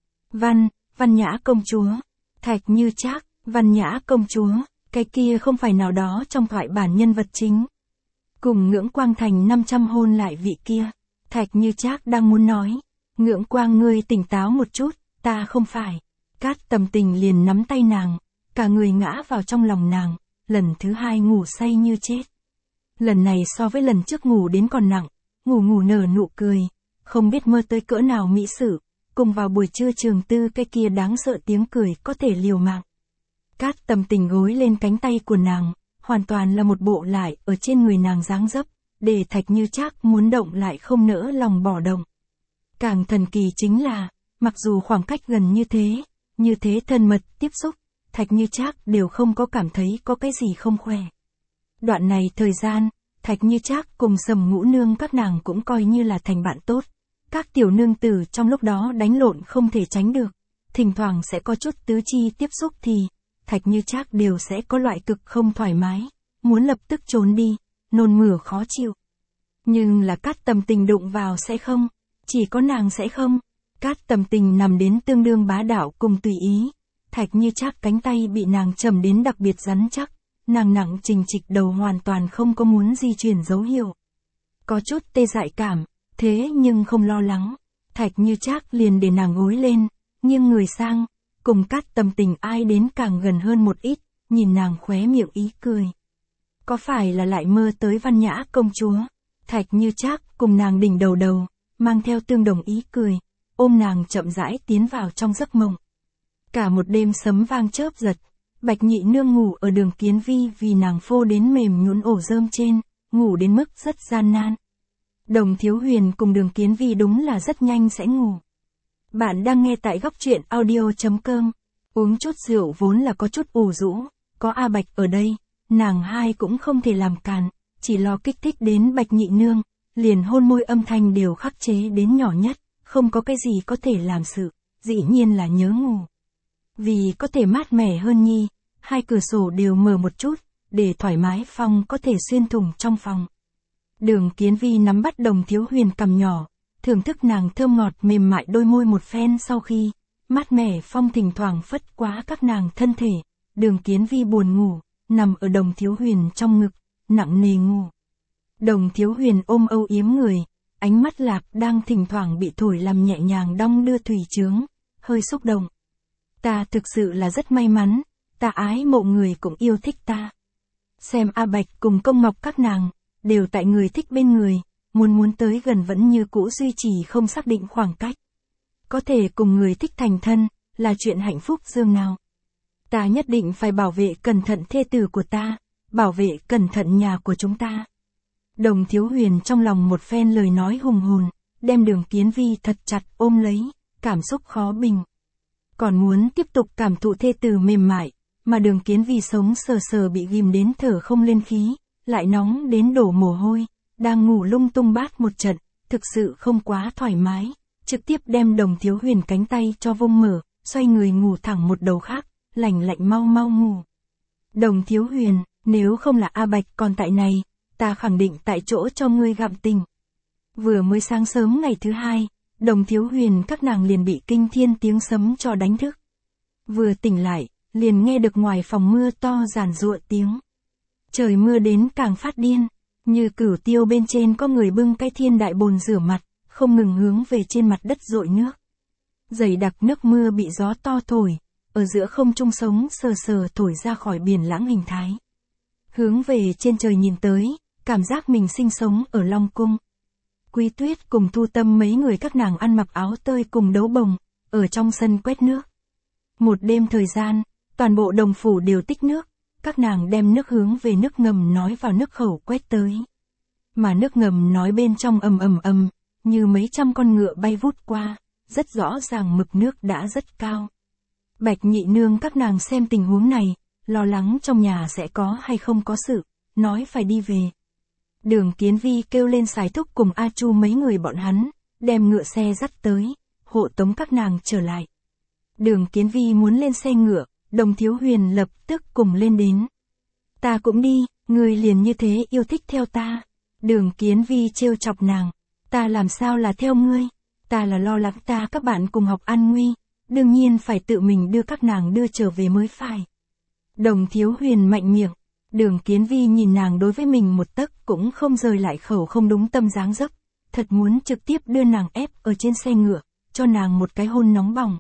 Văn Nhã công chúa. Thạch Như Trác, Văn Nhã công chúa, cái kia không phải nào đó trong thoại bản nhân vật chính. Cùng Ngưỡng Quang thành 500 hôn lại vị kia. Thạch Như Trác đang muốn nói, Ngưỡng Quang ngươi tỉnh táo một chút, ta không phải. Cát Tầm Tình liền nắm tay nàng, cả người ngã vào trong lòng nàng, lần thứ hai ngủ say như chết. Lần này so với lần trước ngủ đến còn nặng, ngủ nở nụ cười, không biết mơ tới cỡ nào mỹ sự, cùng vào buổi trưa trường tư cái kia đáng sợ tiếng cười có thể liều mạng. Cát Tầm Tình gối lên cánh tay của nàng, hoàn toàn là một bộ lại ở trên người nàng dáng dấp, để Thạch Như Trác muốn động lại không nỡ lòng bỏ động. Càng thần kỳ chính là, mặc dù khoảng cách gần như thế thân mật tiếp xúc, Thạch Như Trác đều không có cảm thấy có cái gì không khỏe. Đoạn này thời gian, Thạch Như Trác cùng Sầm Ngũ Nương các nàng cũng coi như là thành bạn tốt. Các tiểu nương tử trong lúc đó đánh lộn không thể tránh được, thỉnh thoảng sẽ có chút tứ chi tiếp xúc thì, Thạch Như Trác đều sẽ có loại cực không thoải mái, muốn lập tức trốn đi, nôn mửa khó chịu. Nhưng là Cát Tầm Tình đụng vào sẽ không, chỉ có nàng sẽ không. Cát Tầm Tình nằm đến tương đương bá đạo cùng tùy ý, Thạch Như Trác cánh tay bị nàng trầm đến đặc biệt rắn chắc, nàng nặng trình trịch đầu hoàn toàn không có muốn di chuyển dấu hiệu. Có chút tê dại cảm, thế nhưng không lo lắng, Thạch Như Trác liền để nàng gối lên, nghiêng người sang, cùng Cát Tầm Tình ai đến càng gần hơn một ít, nhìn nàng khóe miệng ý cười. Có phải là lại mơ tới Văn Nhã công chúa? Thạch Như Trác cùng nàng đỉnh đầu, mang theo tương đồng ý cười, ôm nàng chậm rãi tiến vào trong giấc mộng. Cả một đêm sấm vang chớp giật, Bạch Nhị Nương ngủ ở Đường Kiến Vi vì nàng phô đến mềm nhũn ổ rơm trên, ngủ đến mức rất gian nan. Đồng Thiếu Huyền cùng Đường Kiến Vi đúng là rất nhanh sẽ ngủ. Bạn đang nghe tại góc truyện audio.com. Uống chút rượu vốn là có chút ủ rũ, có A Bạch ở đây, nàng hai cũng không thể làm càn, chỉ lo kích thích đến Bạch Nhị Nương, liền hôn môi âm thanh đều khắc chế đến nhỏ nhất, không có cái gì có thể làm sự, dĩ nhiên là nhớ ngủ. Vì có thể mát mẻ hơn nhi, hai cửa sổ đều mở một chút, để thoải mái phong có thể xuyên thủng trong phòng. Đường Kiến Vi nắm bắt Đồng Thiếu Huyền cằm nhỏ, thưởng thức nàng thơm ngọt mềm mại đôi môi một phen sau khi, mát mẻ phong thỉnh thoảng phất quá các nàng thân thể, Đường Kiến Vi buồn ngủ, nằm ở Đồng Thiếu Huyền trong ngực, nặng nề ngủ. Đồng Thiếu Huyền ôm âu yếm người, ánh mắt lạc đang thỉnh thoảng bị thổi làm nhẹ nhàng đong đưa thủy chướng, hơi xúc động. Ta thực sự là rất may mắn, ta ái mộ người cũng yêu thích ta. Xem A Bạch cùng Công Mộc các nàng, đều tại người thích bên người, muốn tới gần vẫn như cũ duy trì không xác định khoảng cách. Có thể cùng người thích thành thân, là chuyện hạnh phúc dường nào. Ta nhất định phải bảo vệ cẩn thận thê tử của ta, bảo vệ cẩn thận nhà của chúng ta. Đồng Thiếu Huyền trong lòng một phen lời nói hùng hồn, đem Đường Kiến Vi thật chặt ôm lấy, cảm xúc khó bình. Còn muốn tiếp tục cảm thụ thê tử mềm mại, mà Đường Kiến Vi sống sờ bị ghim đến thở không lên khí, lại nóng đến đổ mồ hôi, đang ngủ lung tung bát một trận, thực sự không quá thoải mái, trực tiếp đem Đồng Thiếu Huyền cánh tay cho vung mở, xoay người ngủ thẳng một đầu khác, lành lạnh mau mau ngủ. Đồng Thiếu Huyền, nếu không là A Bạch còn tại này, ta khẳng định tại chỗ cho ngươi gặm tình. Vừa mới sáng sớm ngày thứ hai, Đồng Thiếu Huyền các nàng liền bị kinh thiên tiếng sấm cho đánh thức. Vừa tỉnh lại, liền nghe được ngoài phòng mưa to giàn giụa tiếng. Trời mưa đến càng phát điên, như cửu tiêu bên trên có người bưng cái thiên đại bồn rửa mặt, không ngừng hướng về trên mặt đất dội nước. Dày đặc nước mưa bị gió to thổi, ở giữa không trung sống sờ sờ thổi ra khỏi biển lãng hình thái. Hướng về trên trời nhìn tới, cảm giác mình sinh sống ở Long Cung. Quý Tuyết cùng Thu Tâm mấy người các nàng ăn mặc áo tơi cùng đấu bồng, ở trong sân quét nước. Một đêm thời gian, toàn bộ đồng phủ đều tích nước, các nàng đem nước hướng về nước ngầm nói vào nước khẩu quét tới. Mà nước ngầm nói bên trong ầm ầm ầm, như mấy trăm con ngựa bay vút qua, rất rõ ràng mực nước đã rất cao. Bạch Nhị Nương các nàng xem tình huống này, lo lắng trong nhà sẽ có hay không có sự, nói phải đi về. Đường Kiến Vi kêu lên Sái Thúc cùng A Chu mấy người bọn hắn, đem ngựa xe dắt tới, hộ tống các nàng trở lại. Đường Kiến Vi muốn lên xe ngựa, Đồng Thiếu Huyền lập tức cùng lên đến. Ta cũng đi, ngươi liền như thế yêu thích theo ta. Đường Kiến Vi trêu chọc nàng, ta làm sao là theo ngươi, ta là lo lắng ta các bạn cùng học an nguy, đương nhiên phải tự mình đưa các nàng đưa trở về mới phải. Đồng Thiếu Huyền mạnh miệng, Đường Kiến Vi nhìn nàng đối với mình một tấc cũng không rời lại khẩu không đúng tâm dáng dấp, thật muốn trực tiếp đưa nàng ép ở trên xe ngựa, cho nàng một cái hôn nóng bỏng.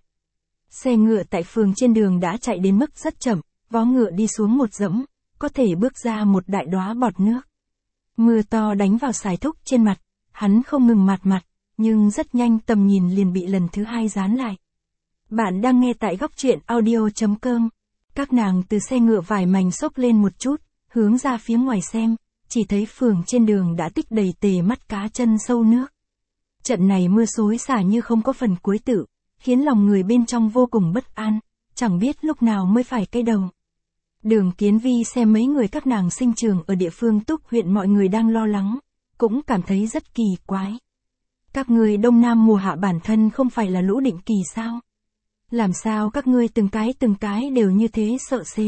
Xe ngựa tại phường trên đường đã chạy đến mức rất chậm, vó ngựa đi xuống một dẫm, có thể bước ra một đại đóa bọt nước. Mưa to đánh vào Sái Thúc trên mặt, hắn không ngừng mạt mặt, nhưng rất nhanh tầm nhìn liền bị lần thứ hai dán lại. Bạn đang nghe tại góc truyện audio.com. Các nàng từ xe ngựa vải mảnh xốc lên một chút, hướng ra phía ngoài xem, chỉ thấy phường trên đường đã tích đầy tề mắt cá chân sâu nước. Trận này mưa xối xả như không có phần cuối tử, khiến lòng người bên trong vô cùng bất an, chẳng biết lúc nào mới phải cây đầu. Đường Kiến Vi xem mấy người các nàng sinh trường ở địa phương Túc huyện mọi người đang lo lắng, cũng cảm thấy rất kỳ quái. Các người Đông Nam mùa hạ bản thân không phải là lũ định kỳ sao? Làm sao các ngươi từng cái đều như thế sợ sệt?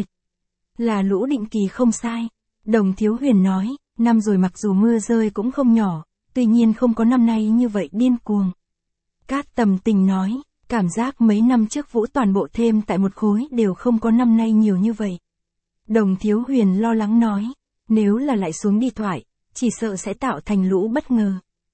Là lũ định kỳ không sai. Đồng Thiếu Huyền nói, năm rồi mặc dù mưa rơi cũng không nhỏ, tuy nhiên không có năm nay như vậy điên cuồng. Cát Tầm Tình nói, cảm giác mấy năm trước vũ toàn bộ thêm tại một khối đều không có năm nay nhiều như vậy. Đồng Thiếu Huyền lo lắng nói, nếu là lại xuống đi thoại, chỉ sợ sẽ tạo thành lũ bất ngờ.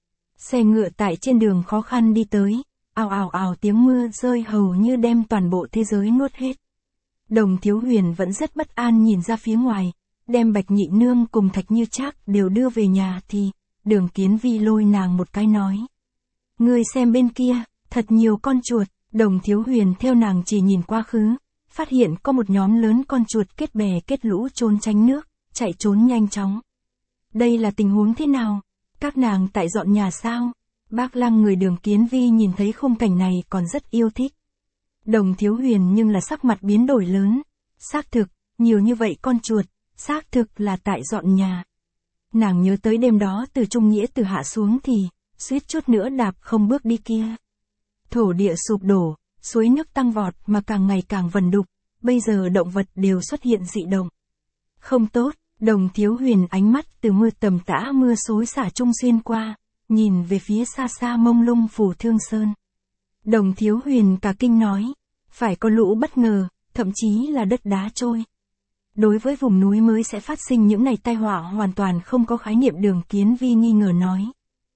Xe ngựa tại trên đường khó khăn đi tới, ào ào ào tiếng mưa rơi hầu như đem toàn bộ thế giới nuốt hết. Đồng Thiếu Huyền vẫn rất bất an nhìn ra phía ngoài, đem Bạch Nhị Nương cùng Thạch Như Trác đều đưa về nhà thì, Đường Kiến Vi lôi nàng một cái nói. Ngươi xem bên kia, thật nhiều con chuột. Đồng Thiếu Huyền theo nàng chỉ nhìn quá khứ, phát hiện có một nhóm lớn con chuột kết bè kết lũ trốn tránh nước, chạy trốn nhanh chóng. Đây là tình huống thế nào? Các nàng tại dọn nhà sao? Bác Lăng người Đường Kiến Vi nhìn thấy khung cảnh này còn rất yêu thích. Đồng Thiếu Huyền nhưng là sắc mặt biến đổi lớn. Xác thực, nhiều như vậy con chuột, xác thực là tại dọn nhà. Nàng nhớ tới đêm đó từ Trung Nghĩa từ hạ xuống thì, suýt chút nữa đạp không bước đi kia. Thổ địa sụp đổ, suối nước tăng vọt mà càng ngày càng vần đục, bây giờ động vật đều xuất hiện dị động. Không tốt, Đồng Thiếu Huyền ánh mắt từ mưa tầm tã mưa xối xả trung xuyên qua, nhìn về phía xa xa mông lung Phủ Thương Sơn. Đồng Thiếu Huyền cả kinh nói, phải có lũ bất ngờ, thậm chí là đất đá trôi. Đối với vùng núi mới sẽ phát sinh những này tai họa hoàn toàn không có khái niệm. Đường Kiến Vi nghi ngờ nói.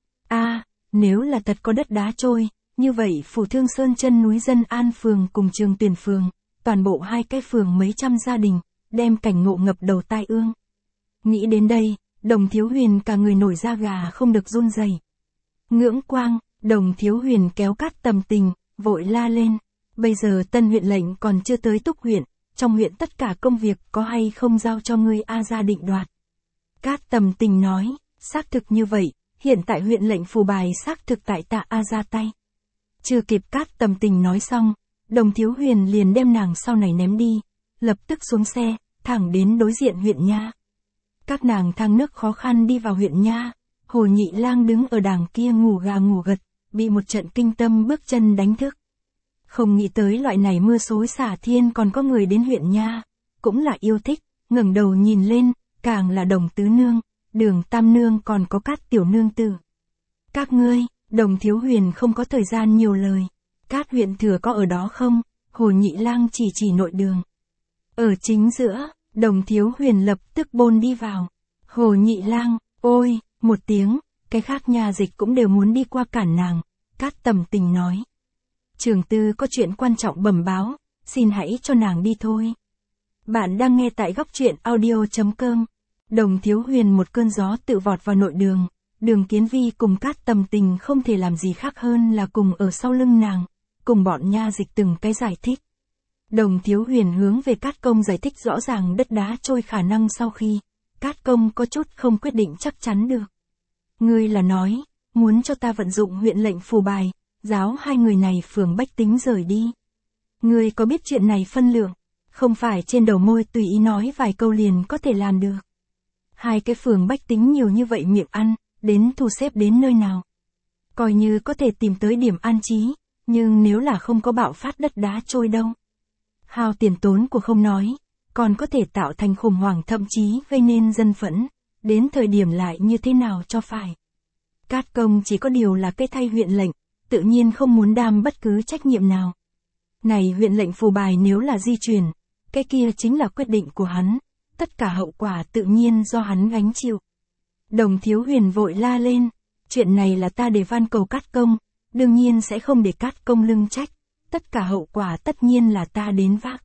Nếu là thật có đất đá trôi, như vậy Phủ Thương Sơn chân núi Dân An phường cùng Trường Tuyển phường, toàn bộ hai cái phường mấy trăm gia đình, đem cảnh ngộ ngập đầu tai ương. Nghĩ đến đây, Đồng Thiếu Huyền cả người nổi da gà không được run rẩy. Ngưỡng Quang, Đồng Thiếu Huyền kéo Cát Tầm Tình, vội la lên. Bây giờ tân huyện lệnh còn chưa tới Túc huyện, trong huyện tất cả công việc có hay không giao cho ngươi A gia định đoạt. Cát Tầm Tình nói, xác thực như vậy, hiện tại huyện lệnh phù bài xác thực tại tạ A gia tay. Chưa kịp Cát Tầm Tình nói xong, Đồng Thiếu Huyền liền đem nàng sau này ném đi, lập tức xuống xe, thẳng đến đối diện huyện nha. Các nàng thang nước khó khăn đi vào huyện nha, Hồ Nhị Lang đứng ở đàng kia ngủ gà ngủ gật, bị một trận kinh tâm bước chân đánh thức. Không nghĩ tới loại này mưa xối xả thiên còn có người đến huyện nha, cũng là yêu thích, ngẩng đầu nhìn lên, càng là Đồng tứ nương, Đường tam nương còn có Cát tiểu nương tử. Các ngươi, Đồng Thiếu Huyền không có thời gian nhiều lời. Cát huyện thừa có ở đó không? Hồ Nhị Lang chỉ nội đường. Ở chính giữa, Đồng Thiếu Huyền lập tức bôn đi vào. Hồ Nhị Lang, ôi, một tiếng, cái khác nhà dịch cũng đều muốn đi qua cản nàng. Cát Tầm Tình nói. Trường tư có chuyện quan trọng bẩm báo, xin hãy cho nàng đi thôi. Bạn đang nghe tại góc truyện audio.com. Đồng Thiếu Huyền một cơn gió tự vọt vào nội đường. Đường Kiến Vi cùng Cát Tầm Tình không thể làm gì khác hơn là cùng ở sau lưng nàng, cùng bọn nha dịch từng cái giải thích. Đồng Thiếu Huyền hướng về Cát Công giải thích rõ ràng đất đá trôi khả năng sau khi, Cát Công có chút không quyết định chắc chắn được. Ngươi là nói, muốn cho ta vận dụng huyện lệnh phù bài, giáo hai người này phường bách tính rời đi. Ngươi có biết chuyện này phân lượng, không phải trên đầu môi tùy ý nói vài câu liền có thể làm được. Hai cái phường bách tính nhiều như vậy miệng ăn, đến thu xếp đến nơi nào. Coi như có thể tìm tới điểm an trí, nhưng nếu là không có bạo phát đất đá trôi đâu. Hao tiền tốn của không nói, còn có thể tạo thành khủng hoảng thậm chí gây nên dân phẫn, đến thời điểm lại như thế nào cho phải. Cát Công chỉ có điều là cái thay huyện lệnh, tự nhiên không muốn đam bất cứ trách nhiệm nào. Này huyện lệnh phù bài nếu là di chuyển, cái kia chính là quyết định của hắn, tất cả hậu quả tự nhiên do hắn gánh chịu. Đồng Thiếu Huyền vội la lên, chuyện này là ta để van cầu Cát Công, đương nhiên sẽ không để Cát Công lưng trách, tất cả hậu quả tất nhiên là ta đến vác.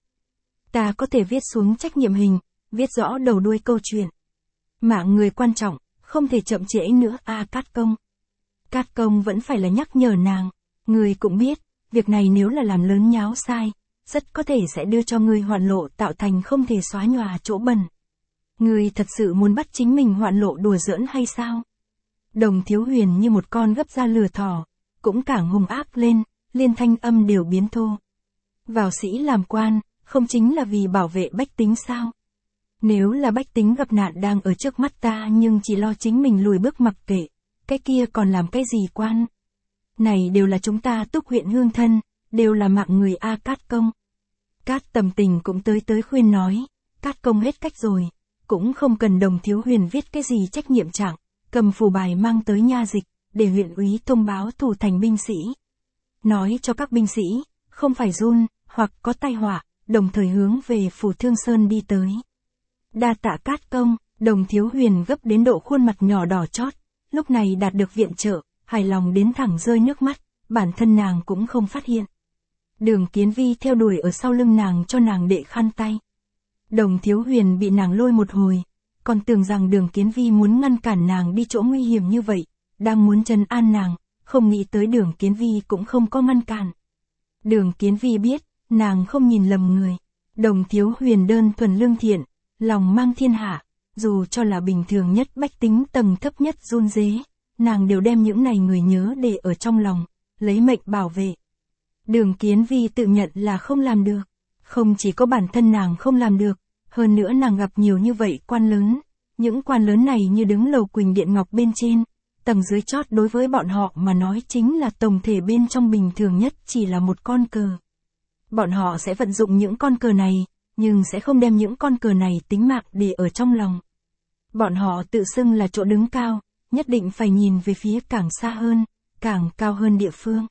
Ta có thể viết xuống trách nhiệm hình, viết rõ đầu đuôi câu chuyện. Mạng người quan trọng, không thể chậm trễ nữa Cát Công. Cát Công vẫn phải là nhắc nhở nàng, người cũng biết, việc này nếu là làm lớn nháo sai, rất có thể sẽ đưa cho người hoạn lộ tạo thành không thể xóa nhòa chỗ bẩn. Người thật sự muốn bắt chính mình hoạn lộ đùa giỡn hay sao? Đồng Thiếu Huyền như một con gấp ra lừa thỏ, cũng càng hung ác lên, liên thanh âm đều biến thô. Vào sĩ làm quan, không chính là vì bảo vệ bách tính sao? Nếu là bách tính gặp nạn đang ở trước mắt ta nhưng chỉ lo chính mình lùi bước mặc kệ, cái kia còn làm cái gì quan? Này đều là chúng ta Túc huyện hương thân, đều là mạng người Cát Công. Cát Tầm Tình cũng tới khuyên nói, Cát Công hết cách rồi, cũng không cần Đồng Thiếu Huyền viết cái gì trách nhiệm trạng, cầm phù bài mang tới nha dịch, để huyện úy thông báo thủ thành binh sĩ. Nói cho các binh sĩ, không phải run, hoặc có tai họa, đồng thời hướng về phủ Thương Sơn đi tới. Đa tạ Cát Công, Đồng Thiếu Huyền gấp đến độ khuôn mặt nhỏ đỏ chót, lúc này đạt được viện trợ, hài lòng đến thẳng rơi nước mắt, bản thân nàng cũng không phát hiện. Đường Kiến Vi theo đuổi ở sau lưng nàng cho nàng đệ khăn tay. Đồng Thiếu Huyền bị nàng lôi một hồi, còn tưởng rằng Đường Kiến Vi muốn ngăn cản nàng đi chỗ nguy hiểm như vậy, đang muốn trấn an nàng, không nghĩ tới Đường Kiến Vi cũng không có ngăn cản. Đường Kiến Vi biết, nàng không nhìn lầm người. Đồng Thiếu Huyền đơn thuần lương thiện, lòng mang thiên hạ, dù cho là bình thường nhất bách tính tầng thấp nhất run rế, nàng đều đem những này người nhớ để ở trong lòng, lấy mệnh bảo vệ. Đường Kiến Vi tự nhận là không làm được, không chỉ có bản thân nàng không làm được, hơn nữa nàng gặp nhiều như vậy quan lớn, những quan lớn này như đứng lầu quỳnh điện ngọc bên trên, tầng dưới chót đối với bọn họ mà nói chính là tổng thể bên trong bình thường nhất chỉ là một con cờ. Bọn họ sẽ vận dụng những con cờ này, nhưng sẽ không đem những con cờ này tính mạng để ở trong lòng. Bọn họ tự xưng là chỗ đứng cao, nhất định phải nhìn về phía càng xa hơn, càng cao hơn địa phương.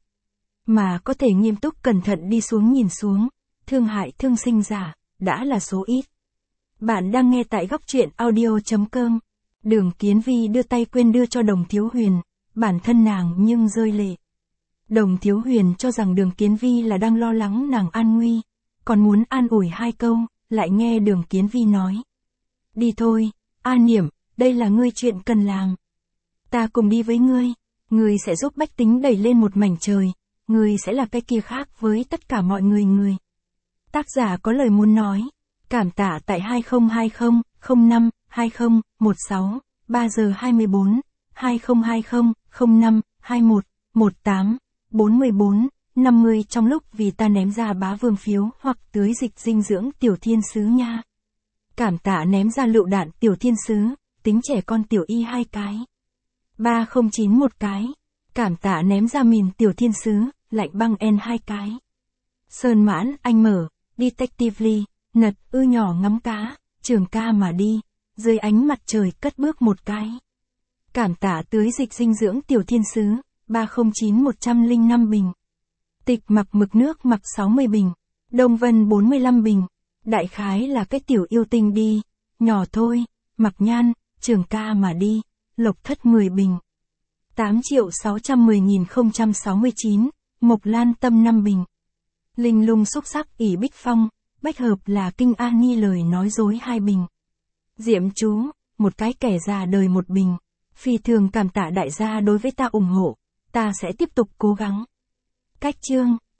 Mà có thể nghiêm túc cẩn thận đi xuống nhìn xuống, thương hại thương sinh giả, đã là số ít. Bạn đang nghe tại góc truyện audio.com. Đường Kiến Vi đưa tay quên đưa cho Đồng Thiếu Huyền, bản thân nàng nhưng rơi lệ. Đồng Thiếu Huyền cho rằng Đường Kiến Vi là đang lo lắng nàng an nguy, còn muốn an ủi hai câu, lại nghe Đường Kiến Vi nói. Đi thôi, Niệm, đây là ngươi chuyện cần làm. Ta cùng đi với ngươi sẽ giúp bách tính đẩy lên một mảnh trời, ngươi sẽ là cái kia khác với tất cả mọi người. Tác giả có lời muốn nói, cảm tạ tại 2020 05 20 16 3 giờ 24 2020 05 21 18 44 50 trong lúc vì ta ném ra bá vương phiếu hoặc tưới dịch dinh dưỡng tiểu thiên sứ nha. Cảm tạ ném ra lựu đạn tiểu thiên sứ, tính trẻ con tiểu y 2 cái. 309 một cái. Cảm tạ ném ra mìn tiểu thiên sứ, lạnh băng N 2 cái. Sơn mãn, anh mở, Detectively, nật, nhỏ ngắm cá, trường ca mà đi, dưới ánh mặt trời cất bước một cái. Cảm tạ tưới dịch dinh dưỡng tiểu thiên sứ, 309-105 bình. Tịch mặc mực nước mặc 60 bình. Đông Vân 45 bình. Đại khái là cái tiểu yêu tinh đi, nhỏ thôi, mặc nhan, trường ca mà đi, lộc thất 10 bình. 8.610.069, Mộc Lan Tâm 5 bình. Linh lung xúc sắc ỷ Bích Phong, bách hợp là kinh Ani lời nói dối 2 bình. Diệm chú, một cái kẻ già đời 1 bình. Phi thường cảm tạ đại gia đối với ta ủng hộ, ta sẽ tiếp tục cố gắng. Cách chương,